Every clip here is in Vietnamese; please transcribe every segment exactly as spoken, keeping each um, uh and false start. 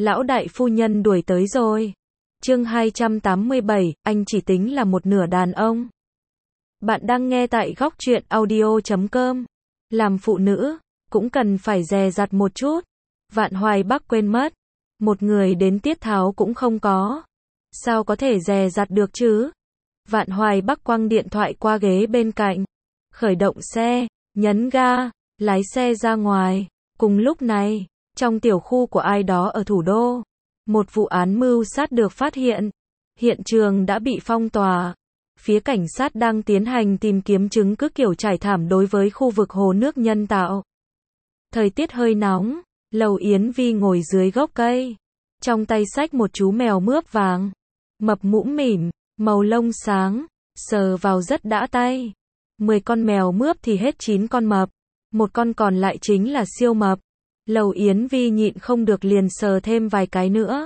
Lão đại phu nhân đuổi tới rồi. Chương hai trăm tám mươi bảy, anh chỉ tính là một nửa đàn ông. Bạn đang nghe tại góc truyện audio chấm com. Làm phụ nữ, cũng cần phải dè dặt một chút. Vạn Hoài Bắc quên mất. Một người đến tiết tháo cũng không có. Sao có thể dè dặt được chứ? Vạn Hoài Bắc quăng điện thoại qua ghế bên cạnh. Khởi động xe, nhấn ga, lái xe ra ngoài. Cùng lúc này, trong tiểu khu của ai đó ở thủ đô, một vụ án mưu sát được phát hiện. Hiện trường đã bị phong tỏa. Phía cảnh sát đang tiến hành tìm kiếm chứng cứ kiểu trải thảm đối với khu vực hồ nước nhân tạo. Thời tiết hơi nóng, Lầu Yến Vi ngồi dưới gốc cây, trong tay xách một chú mèo mướp vàng, mập mũm mỉm, màu lông sáng, sờ vào rất đã tay. Mười con mèo mướp thì hết chín con mập, một con còn lại chính là siêu mập. Lầu Yến Vi nhịn không được liền sờ thêm vài cái nữa.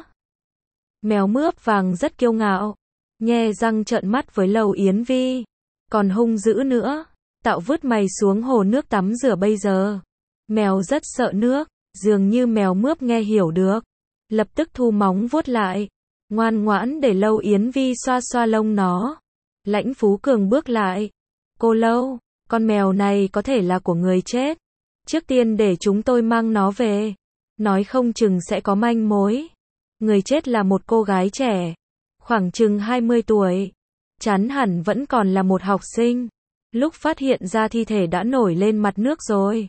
Mèo mướp vàng rất kiêu ngạo, nhe răng trợn mắt với Lầu Yến Vi, còn hung dữ nữa, tạo vứt mày xuống hồ nước tắm rửa bây giờ. Mèo rất sợ nước, dường như mèo mướp nghe hiểu được, lập tức thu móng vuốt lại, ngoan ngoãn để Lầu Yến Vi xoa xoa lông nó. Lãnh Phú Cường bước lại. Cô Lâu, con mèo này có thể là của người chết. Trước tiên để chúng tôi mang nó về. Nói không chừng sẽ có manh mối. Người chết là một cô gái trẻ, khoảng chừng hai mươi tuổi. Chắn hẳn vẫn còn là một học sinh. Lúc phát hiện ra thi thể đã nổi lên mặt nước rồi.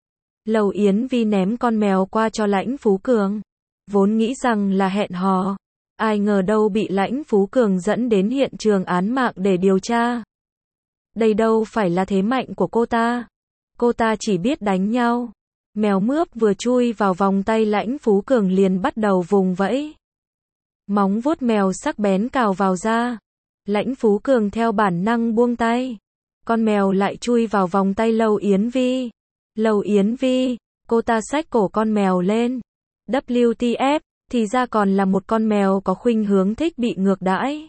Lầu Yến Vi ném con mèo qua cho Lãnh Phú Cường. Vốn nghĩ rằng là hẹn hò. Ai ngờ đâu bị Lãnh Phú Cường dẫn đến hiện trường án mạng để điều tra. Đây đâu phải là thế mạnh của cô ta. Cô ta chỉ biết đánh nhau. Mèo mướp vừa chui vào vòng tay Lãnh Phú Cường liền bắt đầu vùng vẫy. Móng vuốt mèo sắc bén cào vào da. Lãnh Phú Cường theo bản năng buông tay. Con mèo lại chui vào vòng tay Lầu Yến Vi. Lầu Yến Vi, cô ta xách cổ con mèo lên. vê kép ép, thì ra còn là một con mèo có khuynh hướng thích bị ngược đãi.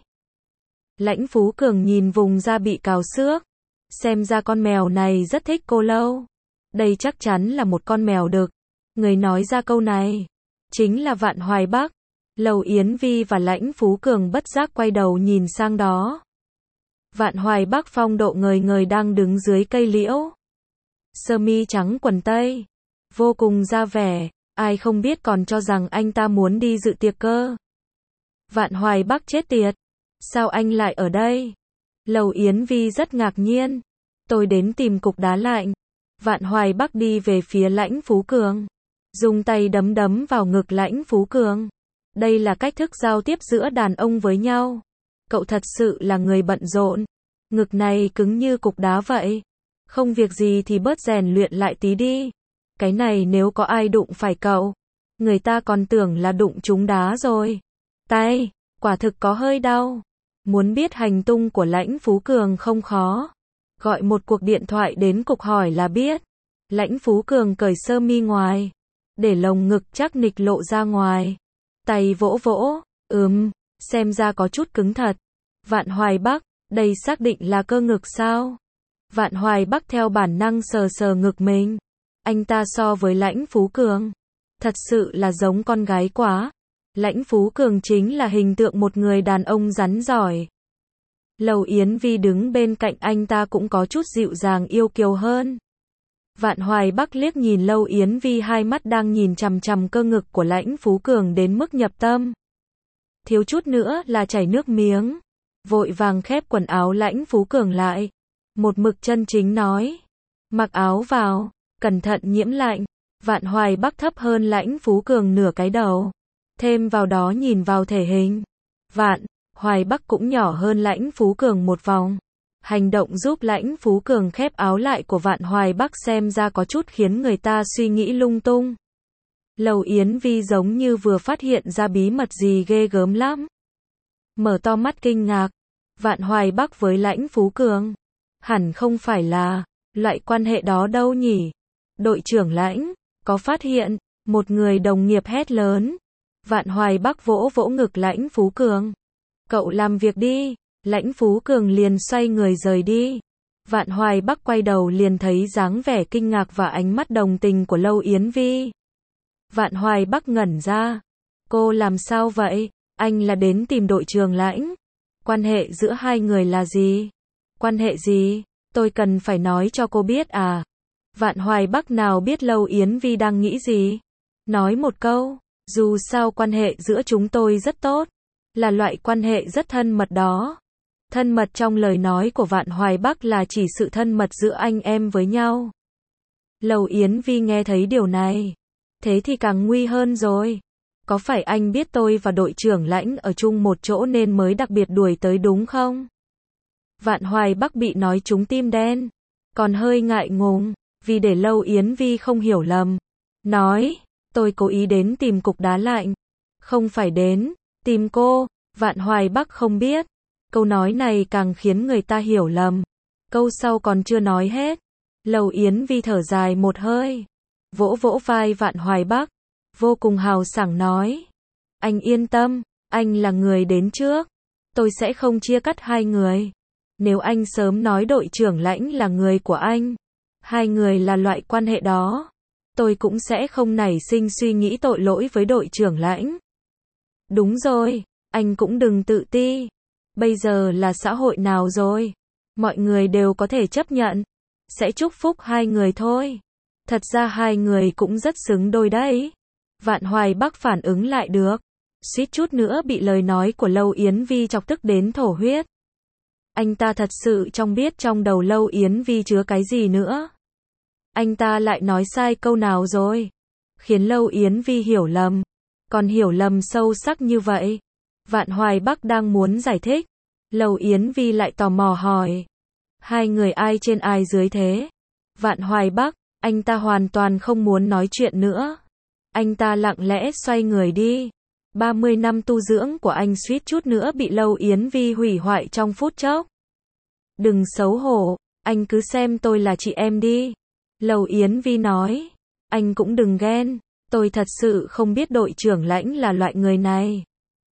Lãnh Phú Cường nhìn vùng da bị cào xước. Xem ra con mèo này rất thích cô Lâu. Đây chắc chắn là một con mèo đực. Người nói ra câu này chính là Vạn Hoài Bắc. Lầu Yến Vi và Lãnh Phú Cường bất giác quay đầu nhìn sang đó. Vạn Hoài Bắc phong độ ngời ngời đang đứng dưới cây liễu. Sơ mi trắng quần tây, vô cùng ra vẻ, ai không biết còn cho rằng anh ta muốn đi dự tiệc cơ. Vạn Hoài Bắc chết tiệt, sao anh lại ở đây? Lầu Yến Vi rất ngạc nhiên. Tôi đến tìm cục đá lạnh. Vạn Hoài Bắc đi về phía Lãnh Phú Cường, dùng tay đấm đấm vào ngực Lãnh Phú Cường. Đây là cách thức giao tiếp giữa đàn ông với nhau. Cậu thật sự là người bận rộn. Ngực này cứng như cục đá vậy. Không việc gì thì bớt rèn luyện lại tí đi. Cái này nếu có ai đụng phải cậu, người ta còn tưởng là đụng trúng đá rồi. Tay, quả thực có hơi đau. Muốn biết hành tung của Lãnh Phú Cường không khó. Gọi một cuộc điện thoại đến cục hỏi là biết. Lãnh Phú Cường cởi sơ mi ngoài, để lồng ngực chắc nịch lộ ra ngoài. Tay vỗ vỗ, ừm, xem ra có chút cứng thật. Vạn Hoài Bắc, đây xác định là cơ ngực sao? Vạn Hoài Bắc theo bản năng sờ sờ ngực mình. Anh ta so với Lãnh Phú Cường, thật sự là giống con gái quá. Lãnh Phú Cường chính là hình tượng một người đàn ông rắn giỏi. Lầu Yến Vi đứng bên cạnh anh ta cũng có chút dịu dàng yêu kiều hơn. Vạn Hoài Bắc liếc nhìn Lầu Yến Vi, hai mắt đang nhìn chằm chằm cơ ngực của Lãnh Phú Cường đến mức nhập tâm. Thiếu chút nữa là chảy nước miếng. Vội vàng khép quần áo Lãnh Phú Cường lại. Một mực chân chính nói. Mặc áo vào, cẩn thận nhiễm lạnh. Vạn Hoài Bắc thấp hơn Lãnh Phú Cường nửa cái đầu. Thêm vào đó nhìn vào thể hình. Vạn Hoài Bắc cũng nhỏ hơn Lãnh Phú Cường một vòng. Hành động giúp Lãnh Phú Cường khép áo lại của Vạn Hoài Bắc xem ra có chút khiến người ta suy nghĩ lung tung. Lầu Yến Vi giống như vừa phát hiện ra bí mật gì ghê gớm lắm. Mở to mắt kinh ngạc. Vạn Hoài Bắc với Lãnh Phú Cường hẳn không phải là loại quan hệ đó đâu nhỉ? Đội trưởng Lãnh, có phát hiện? Một người đồng nghiệp hét lớn. Vạn Hoài Bắc vỗ vỗ ngực Lãnh Phú Cường. Cậu làm việc đi. Lãnh Phú Cường liền xoay người rời đi. Vạn Hoài Bắc quay đầu liền thấy dáng vẻ kinh ngạc và ánh mắt đồng tình của Lầu Yến Vi. Vạn Hoài Bắc ngẩn ra. Cô làm sao vậy? Anh là đến tìm đội trưởng Lãnh. Quan hệ giữa hai người là gì? Quan hệ gì? Tôi cần phải nói cho cô biết à? Vạn Hoài Bắc nào biết Lâu Yến Vi đang nghĩ gì? Nói một câu, dù sao quan hệ giữa chúng tôi rất tốt, là loại quan hệ rất thân mật đó. Thân mật trong lời nói của Vạn Hoài Bắc là chỉ sự thân mật giữa anh em với nhau. Lâu Yến Vi nghe thấy điều này, thế thì càng nguy hơn rồi. Có phải anh biết tôi và đội trưởng Lãnh ở chung một chỗ nên mới đặc biệt đuổi tới đúng không? Vạn Hoài Bắc bị nói trúng tim đen, còn hơi ngại ngùng, vì để Lâu Yến Vi không hiểu lầm. Nói, tôi cố ý đến tìm cục đá lạnh, không phải đến tìm cô. Vạn Hoài Bắc không biết, câu nói này càng khiến người ta hiểu lầm. Câu sau còn chưa nói hết, Lâu Yến Vi thở dài một hơi, vỗ vỗ vai Vạn Hoài Bắc, vô cùng hào sảng nói. Anh yên tâm, anh là người đến trước, tôi sẽ không chia cắt hai người. Nếu anh sớm nói đội trưởng Lãnh là người của anh, hai người là loại quan hệ đó, tôi cũng sẽ không nảy sinh suy nghĩ tội lỗi với đội trưởng Lãnh. Đúng rồi, anh cũng đừng tự ti. Bây giờ là xã hội nào rồi? Mọi người đều có thể chấp nhận, sẽ chúc phúc hai người thôi. Thật ra hai người cũng rất xứng đôi đấy. Vạn Hoài Bắc phản ứng lại được, suýt chút nữa bị lời nói của Lâu Yến Vi chọc tức đến thổ huyết. Anh ta thật sự trong biết trong đầu Lâu Yến Vi chứa cái gì nữa. Anh ta lại nói sai câu nào rồi, khiến Lâu Yến Vi hiểu lầm, còn hiểu lầm sâu sắc như vậy. Vạn Hoài Bắc đang muốn giải thích, Lâu Yến Vi lại tò mò hỏi, hai người ai trên ai dưới thế? Vạn Hoài Bắc, anh ta hoàn toàn không muốn nói chuyện nữa. Anh ta lặng lẽ xoay người đi. ba mươi năm tu dưỡng của anh suýt chút nữa bị Lâu Yến Vi hủy hoại trong phút chốc. Đừng xấu hổ, anh cứ xem tôi là chị em đi. Lâu Yến Vi nói, anh cũng đừng ghen, tôi thật sự không biết đội trưởng Lãnh là loại người này.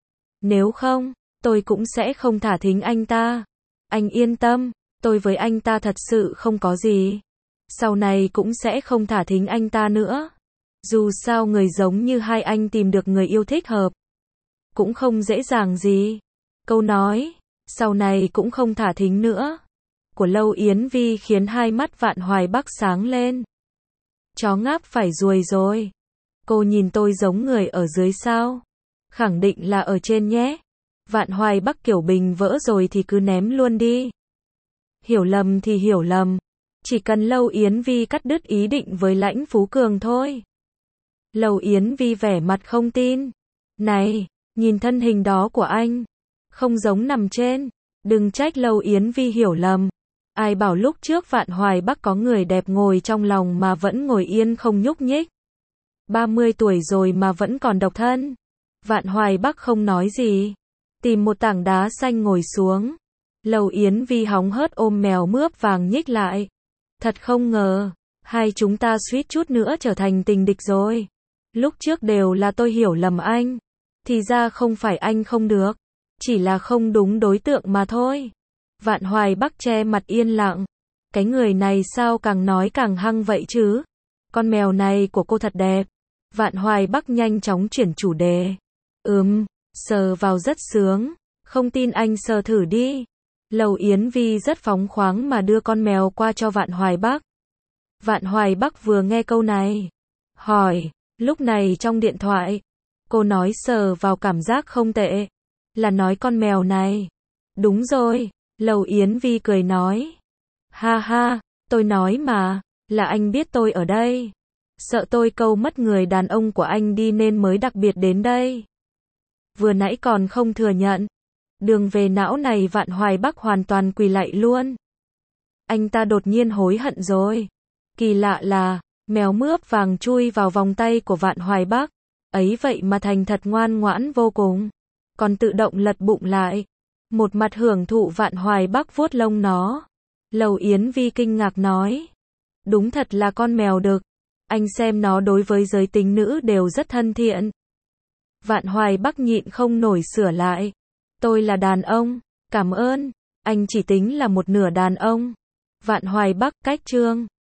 Nếu không, tôi cũng sẽ không thả thính anh ta. Anh yên tâm, tôi với anh ta thật sự không có gì. Sau này cũng sẽ không thả thính anh ta nữa. Dù sao người giống như hai anh tìm được người yêu thích hợp cũng không dễ dàng gì. Câu nói, sau này cũng không thả thính nữa, của Lâu Yến Vi khiến hai mắt Vạn Hoài Bắc sáng lên. Chó ngáp phải ruồi rồi. Cô nhìn tôi giống người ở dưới sao? Khẳng định là ở trên nhé. Vạn Hoài Bắc kiểu bình vỡ rồi thì cứ ném luôn đi. Hiểu lầm thì hiểu lầm. Chỉ cần Lâu Yến Vi cắt đứt ý định với Lãnh Phú Cường thôi. Lâu Yến Vi vẻ mặt không tin. Này, nhìn thân hình đó của anh, không giống nằm trên. Đừng trách Lâu Yến Vi hiểu lầm. Ai bảo lúc trước Vạn Hoài Bắc có người đẹp ngồi trong lòng mà vẫn ngồi yên không nhúc nhích. ba mươi tuổi rồi mà vẫn còn độc thân. Vạn Hoài Bắc không nói gì, tìm một tảng đá xanh ngồi xuống. Lâu Yến Vi hóng hớt ôm mèo mướp vàng nhích lại. Thật không ngờ, hai chúng ta suýt chút nữa trở thành tình địch rồi. Lúc trước đều là tôi hiểu lầm anh, thì ra không phải anh không được, chỉ là không đúng đối tượng mà thôi. Vạn Hoài Bắc che mặt yên lặng. Cái người này sao càng nói càng hăng vậy chứ? Con mèo này của cô thật đẹp. Vạn Hoài Bắc nhanh chóng chuyển chủ đề. Ừm, sờ vào rất sướng. Không tin anh sờ thử đi. Lâu Yến Vi rất phóng khoáng mà đưa con mèo qua cho Vạn Hoài Bắc. Vạn Hoài Bắc vừa nghe câu này, hỏi, lúc này trong điện thoại, cô nói sờ vào cảm giác không tệ, là nói con mèo này. Đúng rồi, Lâu Yến Vi cười nói. Ha ha, tôi nói mà, là anh biết tôi ở đây. Sợ tôi câu mất người đàn ông của anh đi nên mới đặc biệt đến đây. Vừa nãy còn không thừa nhận. Đường về não này Vạn Hoài Bắc hoàn toàn quỳ lạy luôn. Anh ta đột nhiên hối hận rồi. Kỳ lạ là, mèo mướp vàng chui vào vòng tay của Vạn Hoài Bắc. Ấy vậy mà thành thật ngoan ngoãn vô cùng. Còn tự động lật bụng lại. Một mặt hưởng thụ Vạn Hoài Bắc vuốt lông nó. Lâu Yến Vi kinh ngạc nói. Đúng thật là con mèo đực. Anh xem nó đối với giới tính nữ đều rất thân thiện. Vạn Hoài Bắc nhịn không nổi sửa lại. Tôi là đàn ông. Cảm ơn. Anh chỉ tính là một nửa đàn ông. Vạn Hoài Bắc cách chương.